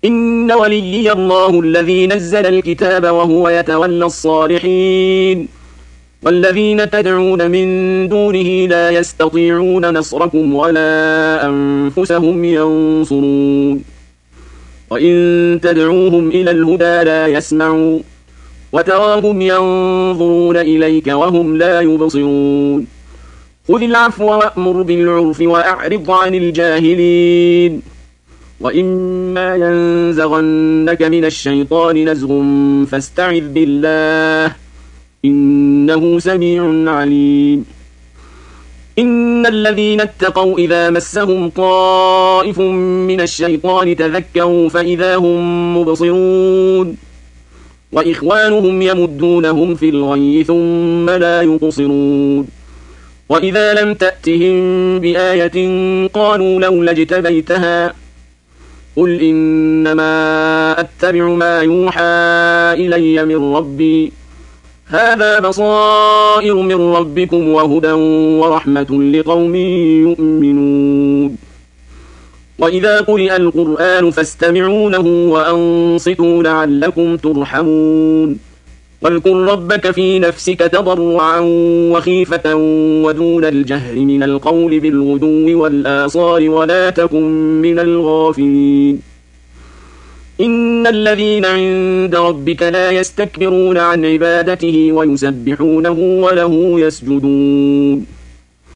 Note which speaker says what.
Speaker 1: إن وليي الله الذي نزل الكتاب وهو يتولى الصالحين والذين تدعون من دونه لا يستطيعون نصركم ولا أنفسهم ينصرون وإن تدعوهم إلى الهدى لا يسمعوا وتراهم ينظرون إليك وهم لا يبصرون خذ العفو وأمر بالعرف وأعرض عن الجاهلين وإما ينزغنك من الشيطان نزغ فاستعذ بالله إنه سميع عليم إن الذين اتقوا إذا مسهم طائف من الشيطان تذكروا فإذا هم مبصرون وإخوانهم يمدونهم في الغي ثم لا يقصرون وإذا لم تأتهم بآية قالوا لولا اجتبيتها قل إنما أتبع ما يوحى إلي من ربي هذا بصائر من ربكم وهدى ورحمة لقوم يؤمنون وإذا قرئ القرآن فاستمعوا له وأنصتوا لعلكم ترحمون واذكر ربك في نفسك تضرعا وخيفة ودون الجهر من القول بالغدو والآصال ولا تكن من الغافلين إن الذين عند ربك لا يستكبرون عن عبادته ويسبحونه وله يسجدون